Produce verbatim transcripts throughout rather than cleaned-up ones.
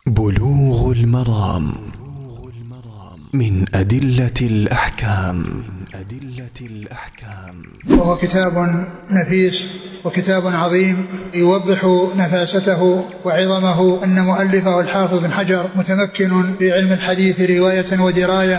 بلوغ المرام من أدلة الأحكام. وهو كتاب نفيس وكتاب عظيم يوضح نفاسته وعظمه. أن مؤلفه الحافظ بن حجر متمكن في علم الحديث رواية ودراية.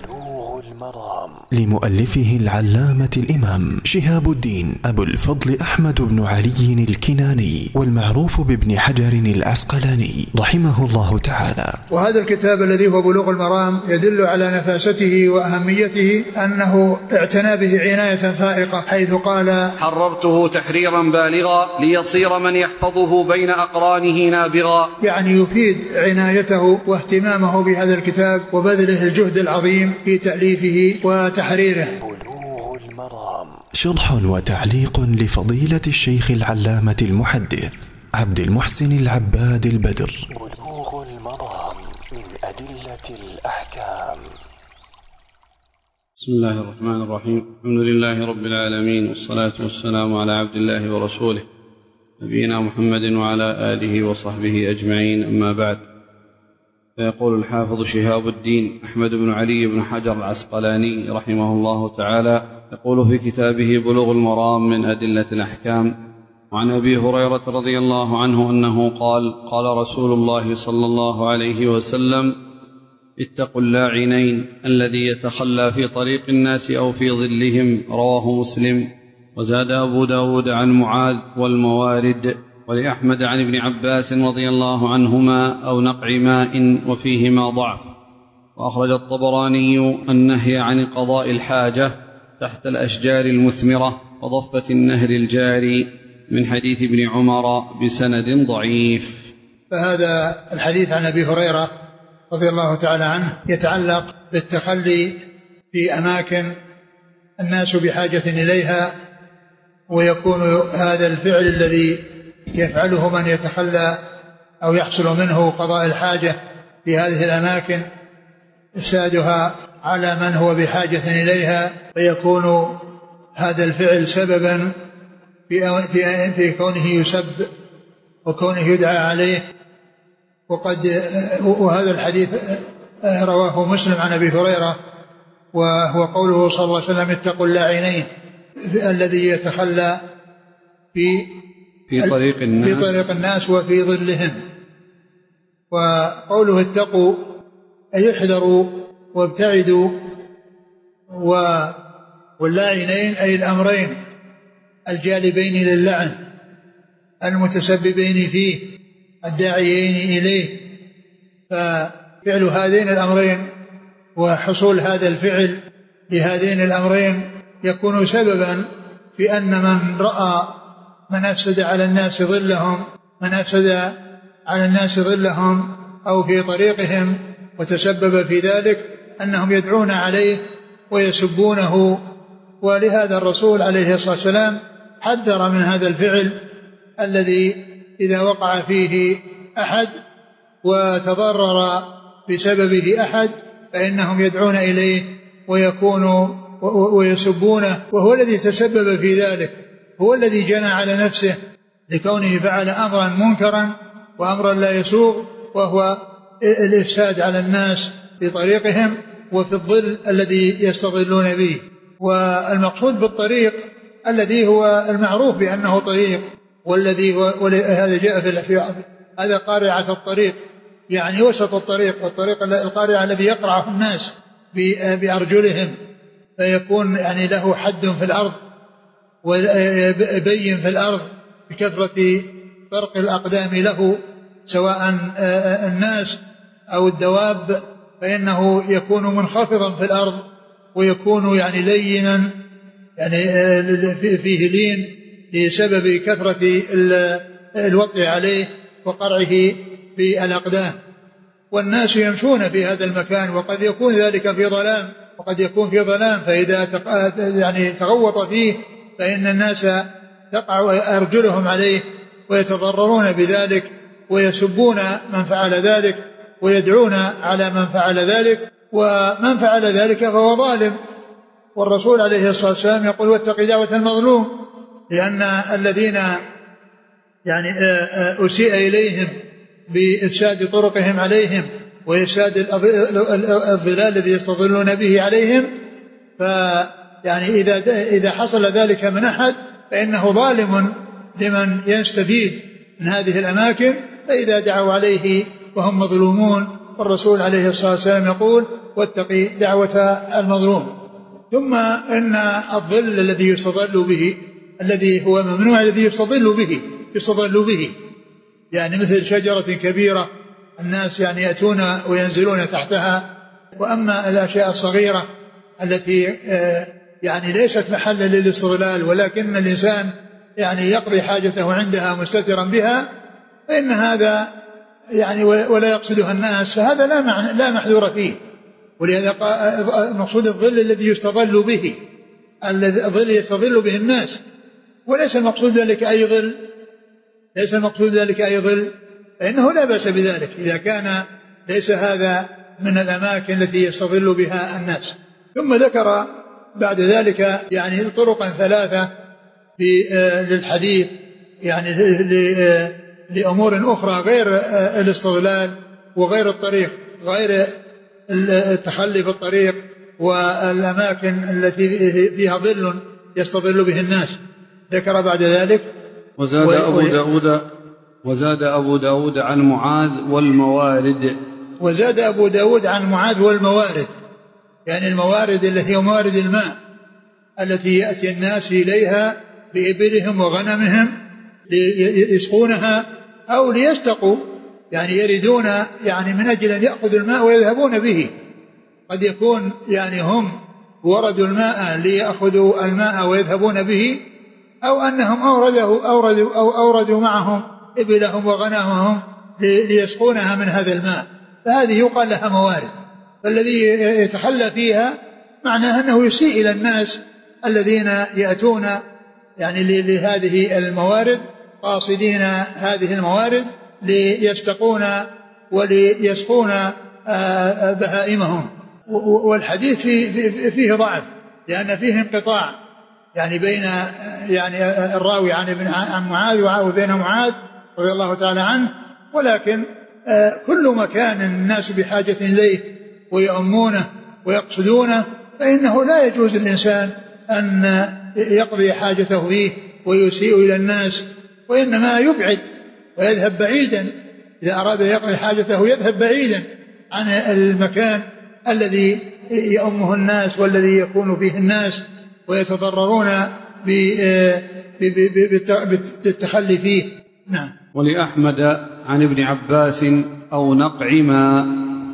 لمؤلفه العلامة الإمام شهاب الدين أبو الفضل أحمد بن علي الكناني، والمعروف بابن حجر العسقلاني رحمه الله تعالى. وهذا الكتاب الذي هو بلوغ المرام يدل على نفاسته وأهميته، أنه اعتنى به عناية فائقة، حيث قال: حررته تحريرا بالغا ليصير من يحفظه بين أقرانه نابغا. يعني يفيد عنايته واهتمامه بهذا الكتاب وبذله الجهد العظيم في تأليفه وتحريره. بلوغ المرام شرح وتعليق لفضيلة الشيخ العلامة المحدث عبد المحسن العباد البدر. بلوغ المرام من أدلة الأحكام. بسم الله الرحمن الرحيم. الحمد لله رب العالمين، والصلاة والسلام على عبد الله ورسوله نبينا محمد وعلى آله وصحبه أجمعين، أما بعد. فيقول الحافظ شهاب الدين أحمد بن علي بن حجر العسقلاني رحمه الله تعالى، يقول في كتابه بلوغ المرام من أدلة الأحكام: وعن أبي هريرة رضي الله عنه أنه قال: قال رسول الله صلى الله عليه وسلم: اتقوا اللاعنين، الذي يتخلى في طريق الناس أو في ظلهم. رواه مسلم. وزاد أبو داود عن معاذ والموارد، ولأحمد عن ابن عباس رضي الله عنهما: أو نقع ماء، وفيهما ضعف. وأخرج الطبراني النهي عن قضاء الحاجة تحت الأشجار المثمرة وضفة النهر الجاري من حديث ابن عمر بسند ضعيف. فهذا الحديث عن أبي هريرة رضي الله تعالى عنه يتعلق بالتخلي في أماكن الناس بحاجة إليها، ويكون هذا الفعل الذي يفعله من يتخلى أو يحصل منه قضاء الحاجة في هذه الأماكن إفسادها على من هو بحاجة إليها، فيكون هذا الفعل سببا في, في كونه يسب وكونه يدعى عليه. وقد وهذا الحديث رواه مسلم عن أبي هريرة، وهو قوله صلى الله عليه وسلم: اتقوا اللاعنين، الذي يتخلى في في طريق الناس, في طريق الناس وفي ظلهم. وقوله اتقوا أي احذروا وابتعدوا، واللاعنين أي الأمرين الجالبين للعن المتسببين فيه الداعيين إليه. ففعل هذين الأمرين وحصول هذا الفعل لهذين الأمرين يكون سببا في أن من رأى من أفسد على الناس ظلهم من أفسد على الناس ظلهم أو في طريقهم وتسبب في ذلك أنهم يدعون عليه ويسبونه. ولهذا الرسول عليه الصلاة والسلام حذر من هذا الفعل الذي إذا وقع فيه أحد وتضرر بسببه أحد فإنهم يدعون إليه ويكونوا ويسبونه، وهو الذي تسبب في ذلك، هو الذي جنى على نفسه لكونه فعل أمرا منكرا وأمرا لا يسوغ، وهو الإفساد على الناس في طريقهم وفي الظل الذي يستظلون به. والمقصود بالطريق الذي هو المعروف بأنه طريق، والذي هو هذا جاء في هذا قارعة الطريق، يعني وسط الطريق، والطريق القارعة الذي يقرعه الناس بأرجلهم، فيكون يعني له حد في الأرض ويبين في الأرض بكثرة طرق الأقدام له، سواء الناس أو الدواب، فإنه يكون منخفضا في الأرض ويكون يعني لينا، يعني فيه لين بسبب كثرة الوطء عليه وقرعه بالأقدام. والناس يمشون في هذا المكان، وقد يكون ذلك في ظلام وقد يكون في ظلام، فإذا يعني تغوط فيه فإن الناس تقع أرجلهم عليه ويتضررون بذلك ويسبون من فعل ذلك ويدعون على من فعل ذلك، ومن فعل ذلك فهو ظالم. والرسول عليه الصلاة والسلام يقول: واتق دعوة المظلوم، لأن الذين يعني أسيء إليهم بإفساد طرقهم عليهم وإفساد الظلال الذي يستظلون به عليهم. فيعني إذا إذا حصل ذلك من أحد فإنه ظالم لمن يستفيد من هذه الأماكن، فإذا دعوا عليه وهم مظلومون، والرسول عليه الصلاة والسلام يقول واتقي دعوة المظلوم. ثم إن الظل الذي يستظل به الذي هو ممنوع الذي يستظل به يستظل به يعني مثل شجرة كبيرة الناس يعني يأتون وينزلون تحتها. وأما الأشياء الصغيرة التي يعني ليست محلا للاستظلال ولكن الإنسان يعني يقضي حاجته عندها مستترا بها، فإن هذا يعني ولا يقصدها الناس، فهذا لا معنى لا محذور فيه. ولهذا مقصود الظل الذي يستظل به، الظل يستظل به الناس، وليس المقصود ذلك أي ظل ليس المقصود ذلك أي ظل فإنه لا بأس بذلك إذا كان ليس هذا من الأماكن التي يستظل بها الناس. ثم ذكر بعد ذلك يعني طرقا ثلاثة في للحديث يعني لأمور أخرى غير الاستظلال وغير الطريق، غير التخلي بالطريق والأماكن التي فيها ظل يستظل به الناس. ذكر بعد ذلك وزاد أبو داود وزاد أبو داود عن معاذ والموارد وزاد أبو داود عن معاذ والموارد، يعني الموارد التي هي موارد الماء التي يأتي الناس إليها بإبلهم وغنمهم ليسقونها أو ليستقوا، يعني يريدون يعني من أجل أن يأخذوا الماء ويذهبون به. قد يكون يعني هم وردوا الماء ليأخذوا الماء ويذهبون به، أو أنهم أوردوا, أوردوا, أو أوردوا معهم إبلهم وغنمهم ليسقونها من هذا الماء، فهذه يقال لها موارد. فالذي يتخلى فيها معناه أنه يسيء إلى الناس الذين يأتون يعني لهذه الموارد قاصدين هذه الموارد ليستقون وليسقون بهائمهم. والحديث فيه ضعف لأن فيه انقطاع يعني بين يعني الراوي عن ابن عن معاذ وبين معاذ رضي الله تعالى عنه، ولكن كل ما كان الناس بحاجة إليه ويؤمونه ويقصدونه فإنه لا يجوز للإنسان أن يقضي حاجته فيه ويسيء إلى الناس، وإنما يبعد ويذهب بعيدا. إذا أراد يقضي حاجته يذهب بعيدا عن المكان الذي يؤمه الناس والذي يكون فيه الناس ويتضررون بالتخلي فيه. نعم. ولأحمد عن ابن عباس أو نقع ماء.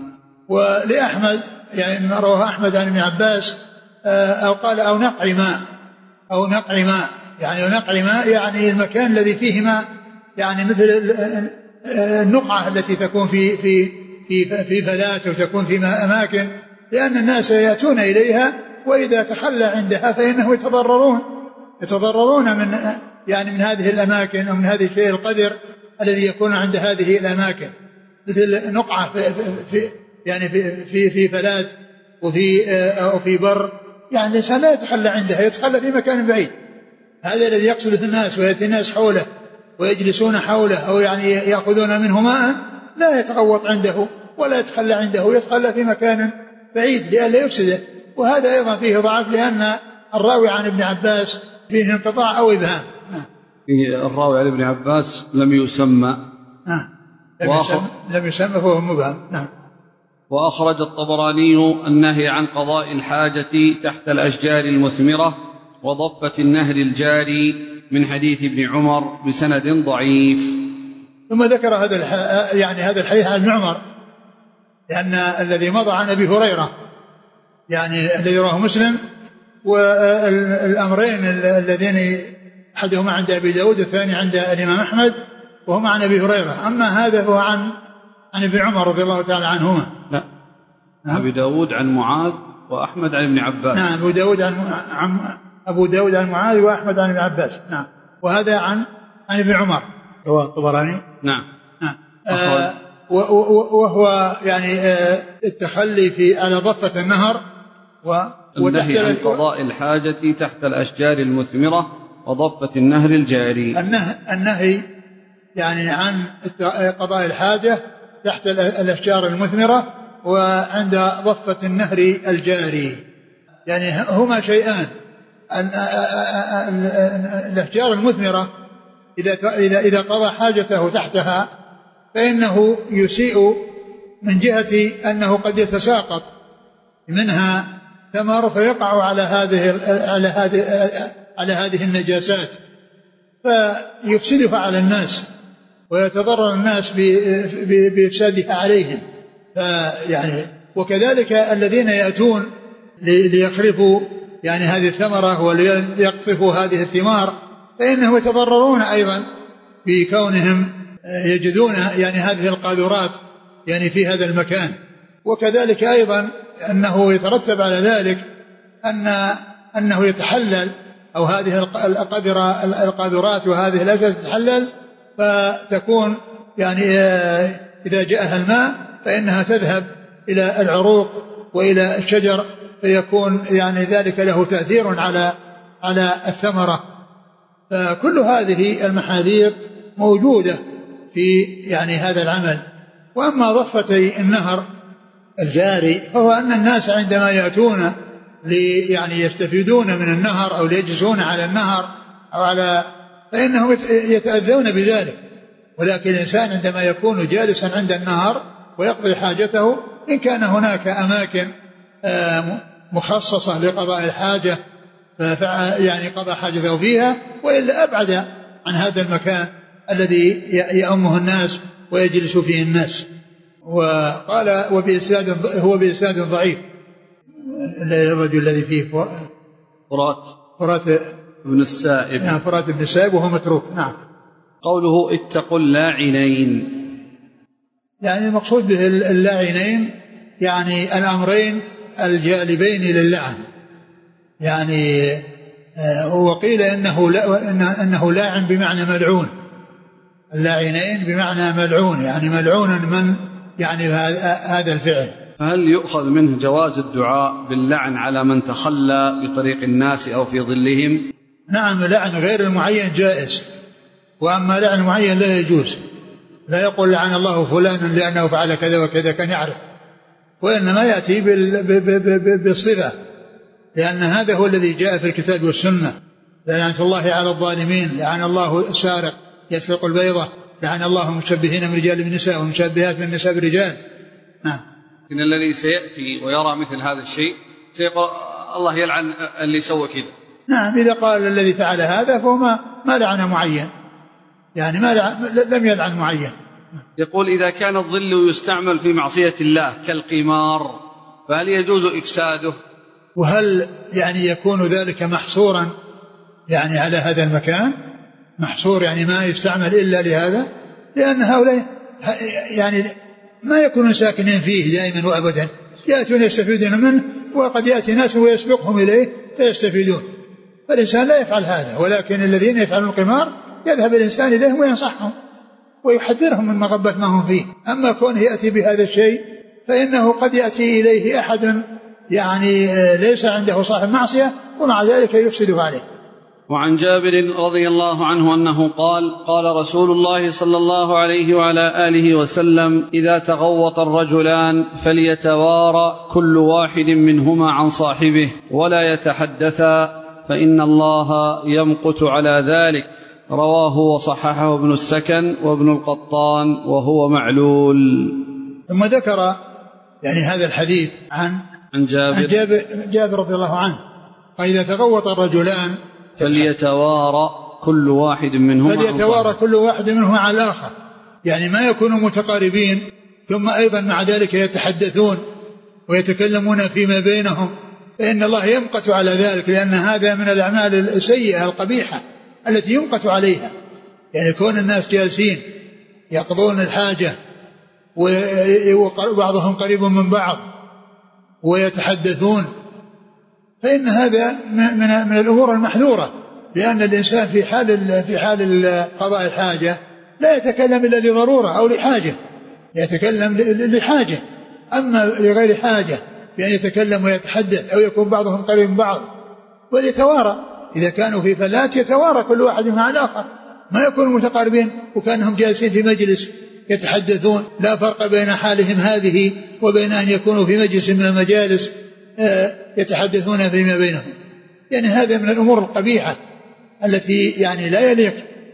ولأحمد يعني رواه أحمد عن ابن عباس أو قال أو نقع ماء أو نقع ماء يعني نقع ماء يعني المكان الذي فيه ماء، يعني مثل النقعة التي تكون في في في في فلات أو تكون في أماكن، لأن الناس يأتون إليها وإذا تخلى عندها فإنه يتضررون يتضررون من يعني من هذه الأماكن أو من هذه الشيء القدر الذي يكون عند هذه الأماكن، مثل نقعة في في يعني في في, في فلات وفي أو في بر، يعني الإنسان لا يتخلى عندها، يتخلى في مكان بعيد. هذا الذي يقصده الناس ويأتي الناس حوله ويجلسون حوله أو يعني يأخذون منه ماء، لا يتغوط عنده ولا يتخلى عنده، يتخلى في مكان بعيد لئلا يفسده. وهذا أيضا فيه ضعف لأن الراوي عن ابن عباس فيه انقطاع أو إبهام. الراوي عن ابن عباس لم يسمى نعم لم يسمى, لم يسمى فهو مبهم. نعم. وأخرج الطبراني النهي عن قضاء الحاجة تحت الأشجار المثمرة وضفة النهر الجاري من حديث ابن عمر بسند ضعيف. ثم ذكر هذا يعني هذا الحديث عن ابن عمر، لأن الذي مضى عن أبي هريرة يعني الذي رواه مسلم، والأمرين اللذين أحدهما عند أبي داود والثاني عند الإمام أحمد وهما عن أبي هريرة. أما هذا هو عن عن ابن عمر رضي الله تعالى عنهما. لا أبي داود عن معاذ وأحمد عن ابن عباس. نعم أبو داود عن, عن أبو داود عن معاذ وأحمد عن ابن عباس. نعم. وهذا عن عن ابن عمر هو الطبراني. نعم. نعم. آه وهو يعني آه التخلي في على ضفة النهر والنهي عن قضاء الحاجة تحت الأشجار المثمرة وضفة النهر الجاري. النهي, النهي يعني عن قضاء الحاجة تحت الأشجار المثمرة وعند ضفة النهر الجاري. يعني هما شيئان، الأشجار المثمرة إذا إذا قضى حاجته تحتها فإنه يسيء من جهة أنه قد يتساقط منها ثمر فيقع على هذه على هذه على هذه النجاسات فيفسدها على الناس ويتضرر الناس بإفسادها عليهم. يعني وكذلك الذين يأتون ليخرفوا يعني هذه الثمرة وليقطفوا هذه الثمار فإنهم يتضررون أيضا بكونهم يجدون يعني هذه القاذورات يعني في هذا المكان. وكذلك أيضا أنه يترتب على ذلك أن أنه يتحلل أو هذه القذرة القاذورات وهذه الأشياء تتحلل فتكون يعني إذا جاءها الماء فإنها تذهب إلى العروق وإلى الشجر فيكون يعني ذلك له تأثير على على الثمرة. فكل هذه المحاذير موجودة في يعني هذا العمل. وأما ضفتي النهر الجاري فهو أن الناس عندما يأتون لي يعني يستفيدون من النهر أو ليجلسون على النهر أو على فإنهم يتأذون بذلك. ولكن الإنسان عندما يكون جالسا عند النهر ويقضي حاجته إن كان هناك أماكن مخصصة لقضاء الحاجة يعني قضى حاجته فيها وإلا أبعد عن هذا المكان الذي يأمه الناس ويجلس فيه الناس. وقال وبإسناد هو بإسناد ضعيف الرجل الذي فيه فرات فرات بن السائب نعم فرات بن السائب وهو متروك. نعم. قوله اتقوا اللاعنين يعني المقصود به اللاعنين يعني الأمرين الجالبين للعن. يعني هو قيل إنه لا إنه لاعن بمعنى ملعون. اللاعنين بمعنى ملعون يعني ملعون من يعني هذا الفعل. فهل يؤخذ منه جواز الدعاء باللعن على من تخلى بطريق الناس أو في ظلهم؟ نعم لعن غير المعين جائز، وأما لعن معين لا يجوز. لا يقول لعن الله فلانا لأنه فعل كذا وكذا كان يعرف، وإنما يأتي بالصفة، لأن هذا هو الذي جاء في الكتاب والسنة. لعنة الله على الظالمين، لعن الله السارق يسرق البيضة، لعن الله المشبهين من رجال بالنساء والمشبهات من النساء بالرجال. نعم. إن الذي سيأتي ويرى مثل هذا الشيء سيقول الله يلعن اللي سوى كذا. نعم إذا قال الذي فعل هذا فهو ما, ما لعن معين، يعني ما لعن لم يلعن معين. يقول إذا كان الظل يستعمل في معصية الله كالقمار فهل يجوز إفساده؟ وهل يعني يكون ذلك محصورا يعني على هذا المكان محصور يعني ما يستعمل إلا لهذا؟ لأن هؤلاء يعني ما يكونون ساكنين فيه دائما وأبدا، يأتون يستفيدون منه وقد يأتي ناس ويسبقهم إليه فيستفيدون. فالإنسان لا يفعل هذا، ولكن الذين يفعلون القمار يذهب الإنسان إليهم وينصحهم ويحذرهم من مغبة ما هم فيه. أما كونه يأتي بهذا الشيء فإنه قد يأتي إليه أحد يعني ليس عنده صاحب معصية ومع ذلك يفسده عليه. وعن جابر رضي الله عنه أنه قال قال رسول الله صلى الله عليه وعلى آله وسلم إذا تغوط الرجلان فليتوارى كل واحد منهما عن صاحبه ولا يتحدثا فإن الله يمقت على ذلك. رواه وصححه ابن السكن وابن القطان وهو معلول. ثم ذكر يعني هذا الحديث عن عن جابر, عن جابر, جابر رضي الله عنه فإذا تغوط الرجلان فليتوارى كل واحد منهما فليتوارى كل واحد منهما على الآخر، يعني ما يكونوا متقاربين ثم أيضا مع ذلك يتحدثون ويتكلمون فيما بينهم، فإن الله يمقت على ذلك، لأن هذا من الأعمال السيئة القبيحة التي يمقت عليها. يعني كون الناس جالسين يقضون الحاجة وبعضهم قريب من بعض ويتحدثون فإن هذا من من الأمور المحذورة، لأن الإنسان في حال في حال قضاء الحاجة لا يتكلم إلا لضرورة أو لحاجة، يتكلم لحاجة. أما لغير حاجة بأن يتكلم ويتحدث أو يكون بعضهم قريب من بعض وليتوارى، إذا كانوا في فلات يتوارى كل واحد مع الآخر ما يكونوا متقاربين وكانهم جالسين في مجلس يتحدثون، لا فرق بين حالهم هذه وبين أن يكونوا في مجلس من المجالس يتحدثون فيما بينهم. يعني هذا من الأمور القبيحة التي يعني لا يليق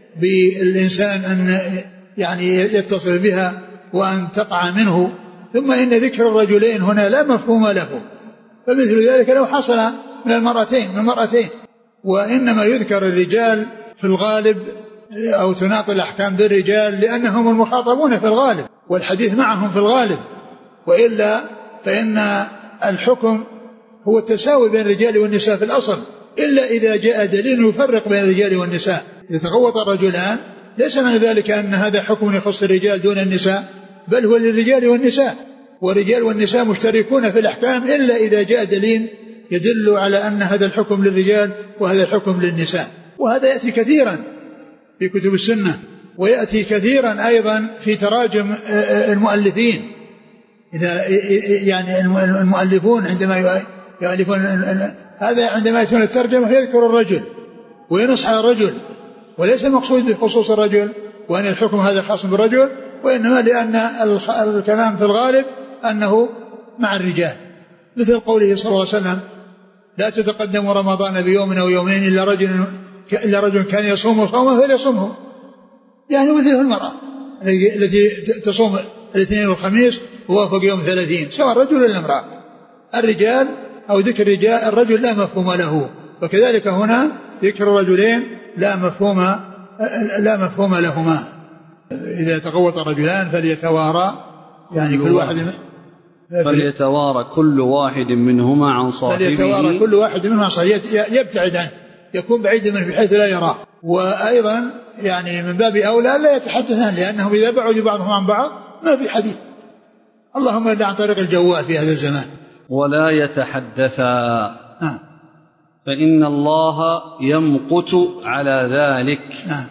بالإنسان أن يعني يتصل بها وأن تقع منه. ثم إن ذكر الرجلين هنا لا مفهوم له، فمثل ذلك لو حصل من المرأتين من المرأتين وإنما يذكر الرجال في الغالب أو تناط الأحكام بالرجال لأنهم المخاطبون في الغالب والحديث معهم في الغالب، وإلا فإن الحكم هو التساوي بين الرجال والنساء في الأصل، إلا إذا جاء دليل يفرق بين الرجال والنساء. إذا تغوط الرجلان ليس من ذلك أن هذا حكم يخص الرجال دون النساء، بل هو للرجال والنساء، والرجال والنساء مشتركون في الأحكام إلا إذا جاء دليل يدل على أن هذا الحكم للرجال وهذا الحكم للنساء. وهذا يأتي كثيرا في كتب السنة، ويأتي كثيرا أيضا في تراجم المؤلفين. إذا يعني المؤلفون عندما يؤلفون هذا عندما يأتون الترجمة يذكر الرجل وينصح الرجل، وليس المقصود بخصوص الرجل وأن الحكم هذا خاص بالرجل، وإنما لأن الكلام في الغالب أنه مع الرجال، مثل قوله صلى الله عليه وسلم: لا تتقدم رمضان بيوم أو يومين إلا رجل إلا رجل كان يصوم صوما فليصومه. يعني مثل المرأة التي تصوم الاثنين والخميس ووافق يوم ثلاثين، سواء رجل ولا امرأة. الرجال أو ذكر الرجال الرجل لا مفهوم له، وكذلك هنا ذكر الرجلين لا مفهوم لا مفهوم لهما. إذا تغوط الرجلان فليتوارى يعني كل واحد فليتوارى كل واحد منهما عن صاحبه فليتوارى كل واحد منهما عن صاحبه، يبتعد عنه، يكون بعيد منه بحيث لا يراه. وأيضا يعني من باب أولى لا يتحدثان، لأنهم إذا بعدوا بعضهم عن بعض ما في حديث، اللهم إلا عن طريق الجوال في هذا الزمان. ولا يتحدثا نعم. فإن الله يمقت على ذلك. نعم.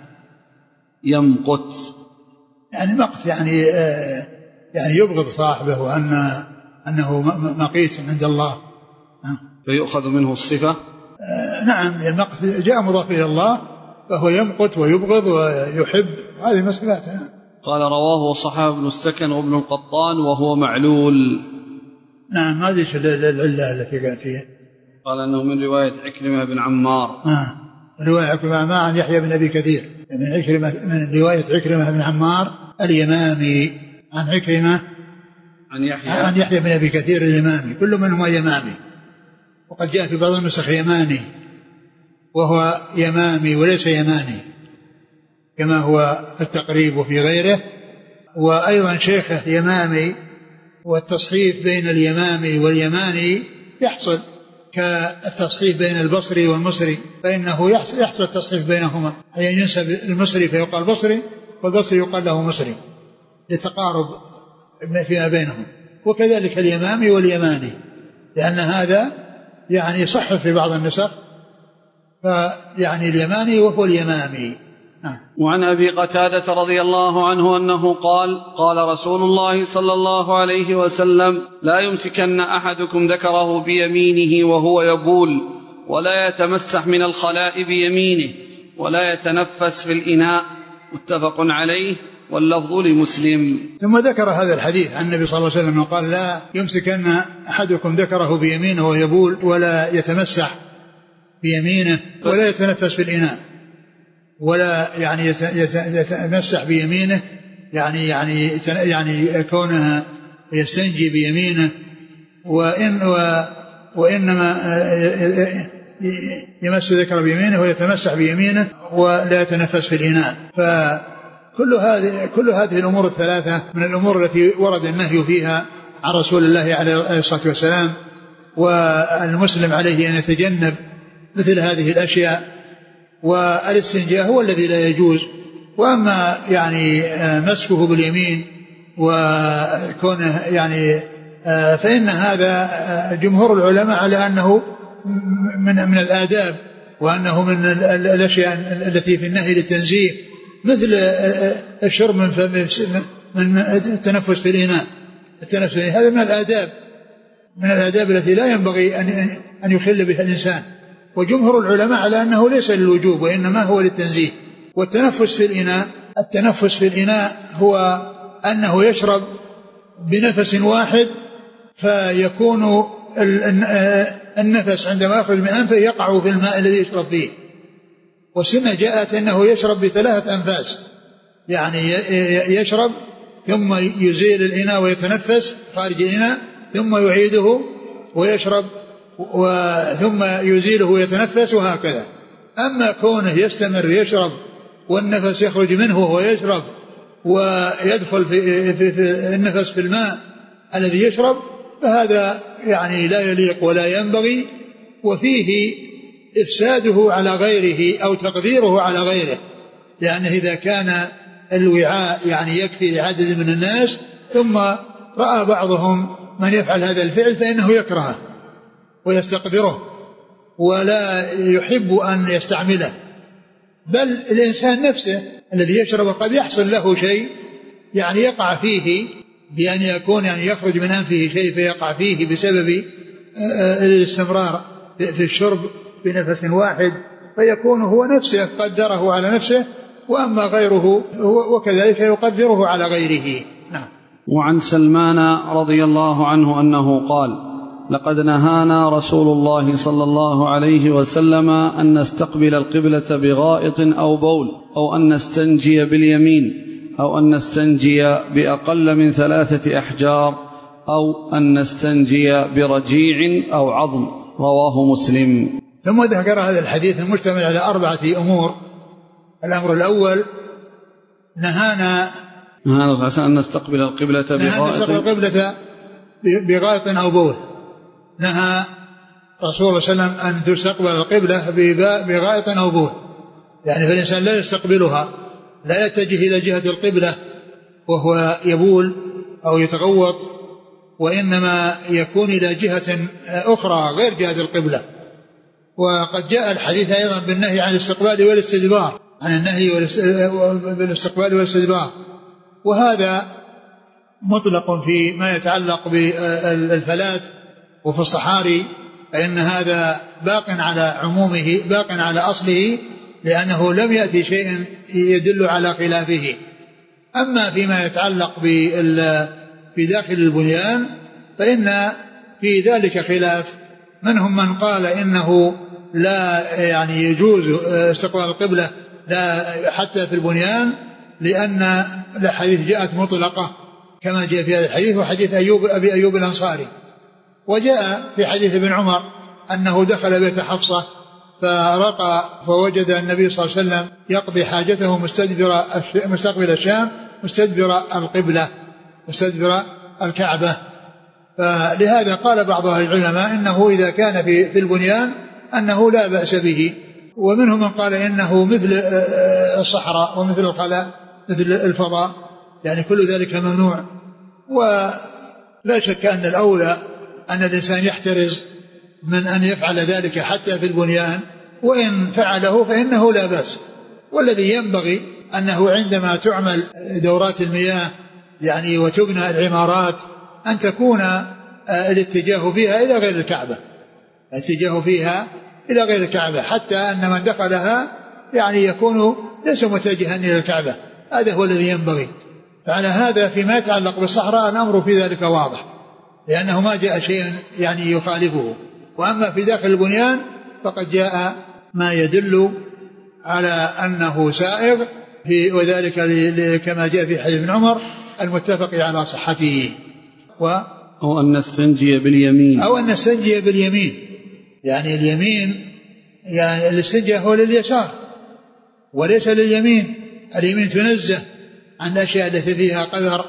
يمقت يعني مقت يعني آه يعني يبغض صاحبه وأن أنه مقيت عند الله. نعم. فيؤخذ منه الصفة. آه نعم. المقت جاء مضاف إلى الله، فهو يمقت ويبغض ويحب، هذه مسألة. نعم. قال رواه وصححه ابن السكن وابن القطان وهو معلول. نعم. هذه العلة التي قال فيها. قال أنه من رواية عكرمة بن عمار. آه. رواية عكرمة عن عن يحيى بن أبي كثير، من عكرمة من رواية عكرمة بن عمار اليمامي عن عكرمة عن يحيى عن يحيى بن أبي كثير اليمامي، كل منهما يمامي، وقد جاء في بعض النسخ يماني، وهو يمامي وليس يماني كما هو في التقريب وفي غيره. وأيضا شيخه يمامي، والتصحيف بين اليمامي واليماني يحصل كالتصحيف بين البصري والمصري، فإنه يحصل التصحيف بينهما، أي ينسب المصري فيقال بصري والبصري يقال له مصري لتقارب فيما بينهم. وكذلك اليمامي واليماني، لأن هذا يعني صحف في بعض النسخ، فيعني اليماني وهو اليمامي. وعن أبي قتادة رضي الله عنه أنه قال: قال رسول الله صلى الله عليه وسلم: لا يمسكن أحدكم ذكره بيمينه وهو يبول، ولا يتمسح من الخلاء بيمينه، ولا يتنفس في الإناء. متفق عليه، واللفظ لمسلم. ثم ذكر هذا الحديث عن النبي صلى الله عليه وسلم قال: لا يمسكن أحدكم ذكره بيمينه وهو يبول، ولا يتمسح بيمينه، ولا يتنفس في الإناء، ولا يعني يتمسح بيمينه، يعني يعني يعني كونه يستنجي بيمينه، وإن وإنما يمس ذكر بيمينه ويتمسح بيمينه، ولا يتنفس في الإناء. فكل هذه كل هذه الأمور الثلاثة من الأمور التي ورد النهي فيها عن رسول الله عليه الصلاة والسلام، والمسلم عليه أن يتجنب مثل هذه الأشياء. والاستنجاء هو الذي لا يجوز. وأما يعني مسكه باليمين وكونه يعني فإن هذا جمهور العلماء على أنه من من الآداب، وأنه من الأشياء التي في النهي للتنزيه، مثل الشرب من من التنفس في الإناء. التنفس هذا من الآداب من الآداب التي لا ينبغي أن أن يخل بها الإنسان. وجمهور العلماء على أنه ليس للوجوب وإنما هو للتنزيه، والتنفس في الإناء، التنفس في الإناء هو أنه يشرب بنفس واحد، فيكون النفس عندما يخرج من أنفه يقع في الماء الذي يشرب فيه. والسنة جاءت أنه يشرب بثلاثة أنفاس، يعني يشرب ثم يزيل الإناء ويتنفس خارج الإناء، ثم يعيده ويشرب ثم يزيله ويتنفس، وهكذا. أما كونه يستمر يشرب والنفس يخرج منه وهو يشرب ويدخل في, في, في النفس في الماء الذي يشرب، فهذا يعني لا يليق ولا ينبغي، وفيه إفساده على غيره أو تقديره على غيره، لأنه إذا كان الوعاء يعني يكفي لعدد من الناس ثم رأى بعضهم من يفعل هذا الفعل فإنه يكرهه ويستقدره ولا يحب أن يستعمله. بل الإنسان نفسه الذي يشرب قد يحصل له شيء يعني يقع فيه بأن يكون يعني يخرج من أنفه شيء فيقع فيه بسبب الاستمرار في الشرب بنفس واحد، فيكون هو نفسه قدره على نفسه، وأما غيره وكذلك يقدره على غيره. نعم. وعن سلمان رضي الله عنه أنه قال: لقد نهانا رسول الله صلى الله عليه وسلم أن نستقبل القبلة بغائط أو بول، أو أن نستنجي باليمين، أو أن نستنجي بأقل من ثلاثة أحجار، أو أن نستنجي برجيع أو عظم. رواه مسلم. ثم ذكر هذا الحديث المشتمل على أربعة أمور. الأمر الأول: نهانا نهانا أن نستقبل القبلة بغائط القبلة بغائط أو بول. نهى رسول الله صلى الله عليه وسلم أن تستقبل القبلة بغائط أو بول، يعني فالإنسان لا يستقبلها، لا يتجه إلى جهة القبلة وهو يبول أو يتغوط، وإنما يكون إلى جهة أخرى غير جهة القبلة. وقد جاء الحديث أيضا بالنهي عن الاستقبال والاستدبار، عن النهي بالاستقبال والاستدبار، وهذا مطلق في ما يتعلق بالفلات وفي الصحاري، فإن هذا باق على عمومه، باق على أصله، لأنه لم يأتي شيء يدل على خلافه. أما فيما يتعلق بداخل البنيان فإن في ذلك خلاف، منهم من قال إنه لا يعني يجوز استقبال القبلة لا حتى في البنيان، لأن الحديث جاءت مطلقة كما جاء في هذا الحديث وحديث أيوب أبي أيوب الأنصاري. وجاء في حديث ابن عمر أنه دخل بيت حفصة فرقى فوجد النبي صلى الله عليه وسلم يقضي حاجته مستدبر مستقبل الشام مستدبر القبلة مستدبر الكعبة. فلهذا قال بعض أهل العلماء إنه إذا كان في في البنيان أنه لا بأس به، ومنهم من قال إنه مثل الصحراء ومثل الخلاء مثل الفضاء، يعني كل ذلك ممنوع. ولا شك أن الأولى أن الإنسان يحترز من أن يفعل ذلك حتى في البنيان، وإن فعله فإنه لا بأس. والذي ينبغي أنه عندما تعمل دورات المياه يعني وتبنى العمارات أن تكون الاتجاه فيها إلى غير الكعبة، الاتجاه فيها إلى غير الكعبة، حتى أن من دخلها يعني يكون ليس متجها إلى الكعبة، هذا هو الذي ينبغي. فعلى هذا فيما يتعلق بالصحراء الأمر في ذلك واضح، لأنه ما جاء شيء يعني يخالفه. وأما في داخل البنيان فقد جاء ما يدل على أنه سائغ، في وذلك كما جاء في حديث ابن عمر المتفق على صحته. و أو أن نستنجي باليمين أو أن نستنجي باليمين، يعني اليمين يعني الاستنجاء هو لليسار وليس لليمين. اليمين تنزه عن الأشياء التي فيها قذر،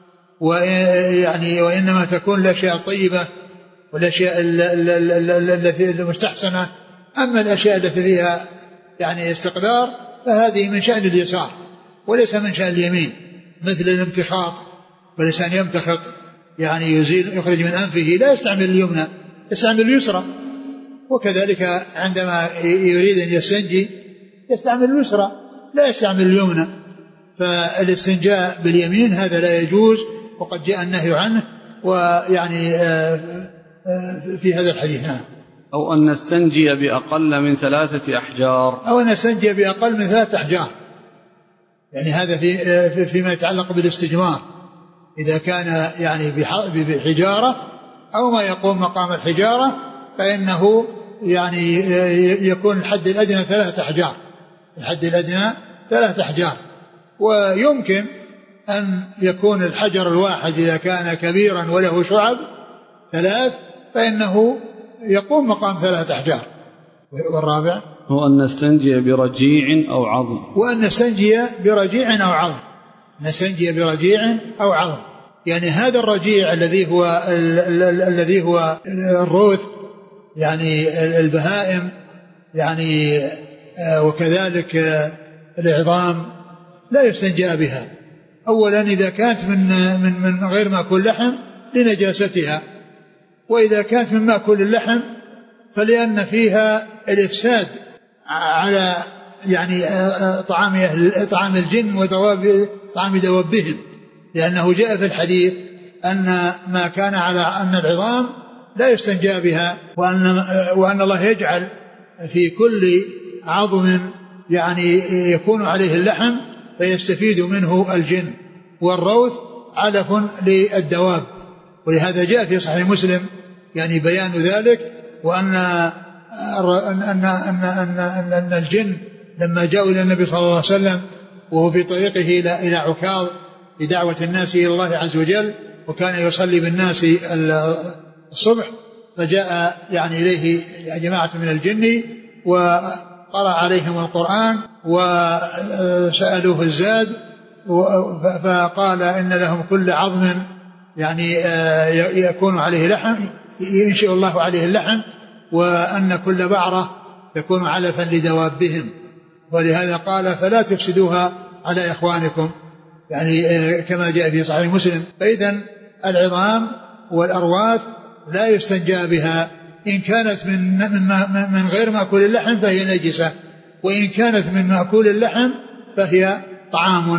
ويعني وإنما تكون الأشياء الطيبة والأشياء التي المستحسنة. أما الأشياء التي فيها يعني استقدار فهذه من شأن اليسار وليس من شأن اليمين، مثل الامتخاط، والإنسان يمتخط يعني يزيل يخرج من أنفه لا يستعمل اليمنى، يستعمل اليسرى. وكذلك عندما يريد أن يستنجي يستعمل اليسرى لا يستعمل اليمنى. فالاستنجاء باليمين هذا لا يجوز، وقد جاء النهي عنه ويعني في هذا الحديث. نعم. أو أن نستنجي بأقل من ثلاثة أحجار، أو أن نستنجي بأقل من ثلاثة أحجار، يعني هذا في فيما يتعلق بالاستجمار، إذا كان يعني بحجارة أو ما يقوم مقام الحجارة فإنه يعني يكون الحد الأدنى ثلاثة أحجار، الحد الأدنى ثلاثة أحجار. ويمكن أن يكون الحجر الواحد إذا كان كبيرا وله شعب ثلاث فإنه يقوم مقام ثلاثة أحجار. والرابع هو أن نستنجي برجيع أو عظم، وأن نستنجي برجيع أو عظم، نستنجي برجيع أو عظم. يعني هذا الرجيع الذي هو الذي هو الروث يعني البهائم يعني وكذلك العظام لا يستنجى بها. أولا إذا كانت من من من غير مأكول لحم لنجاستها، وإذا كانت من مأكول اللحم فلأن فيها الإفساد على يعني طعام طعام الجن ودواب طعام دوابهم، لأنه جاء في الحديث أن ما كان على أن العظام لا يستنجى بها، وأن وأن الله يجعل في كل عظم يعني يكون عليه اللحم فيستفيد منه الجن، والروث علف للدواب. ولهذا جاء في صحيح مسلم يعني بيان ذلك، وأن أن أن أن أن, أن الجن لما جاءوا إلى النبي صلى الله عليه وسلم وهو في طريقه إلى إلى عكاظ بدعوة الناس إلى الله عز وجل، وكان يصلي بالناس الصبح، فجاء يعني إليه جماعة من الجن وقرأ عليهم القرآن وسألوه الزاد، فقال إن لهم كل عظم يعني يكون عليه لحم ينشئ الله عليه اللحم، وأن كل بعرة تكون علفا لدوابهم، ولهذا قال فلا تفسدوها على إخوانكم، يعني كما جاء في صحيح مسلم. فإذن العظام والأرواث لا يستنجى بها، إن كانت من, من, من غير مأكول اللحم فهي نجسة، وإن كانت من مأكول اللحم فهي طعام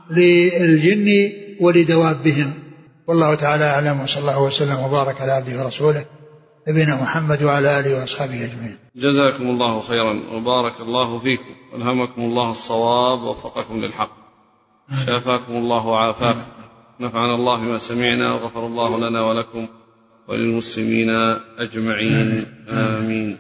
للجن ولدوابهم. والله تعالى أعلم، وصلى الله وسلم وبارك على عبده ورسوله نبينا محمد وعلى آله وأصحابه أجمعين. جزاكم الله خيرا وبارك الله فيكم، ألهمكم الله الصواب ووفقكم للحق، شافاكم الله وعافاكم، نفعنا الله بما سمعنا وغفر الله لنا ولكم وللمسلمين أجمعين، آمين.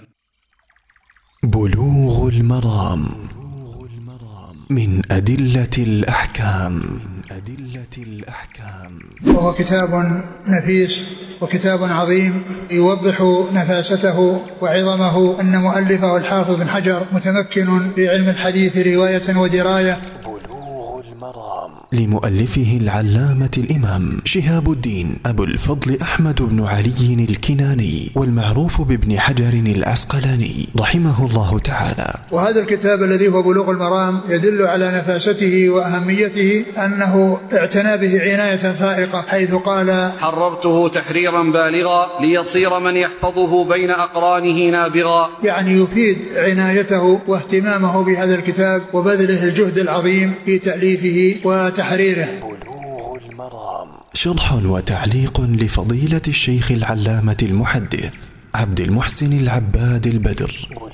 بلوغ المرام من أدلة الأحكام. أدلة الأحكام وهو كتاب نفيس وكتاب عظيم يوضح نفاسته وعظمه، أن مؤلفه الحافظ بن حجر متمكن في علم الحديث رواية ودراية. بلوغ المرام لمؤلفه العلامة الإمام شهاب الدين أبو الفضل أحمد بن علي الكناني، والمعروف بابن حجر العسقلاني رحمه الله تعالى. وهذا الكتاب الذي هو بلوغ المرام يدل على نفاسته وأهميته، أنه اعتنى به عناية فائقة، حيث قال حررته تحريرا بالغا ليصير من يحفظه بين أقرانه نابغا، يعني يفيد عنايته واهتمامه بهذا الكتاب وبذله الجهد العظيم في تأليفه وتحريره. بلوغ المرام شرح وتعليق لفضيلة الشيخ العلامة المحدث عبد المحسن العباد البدر.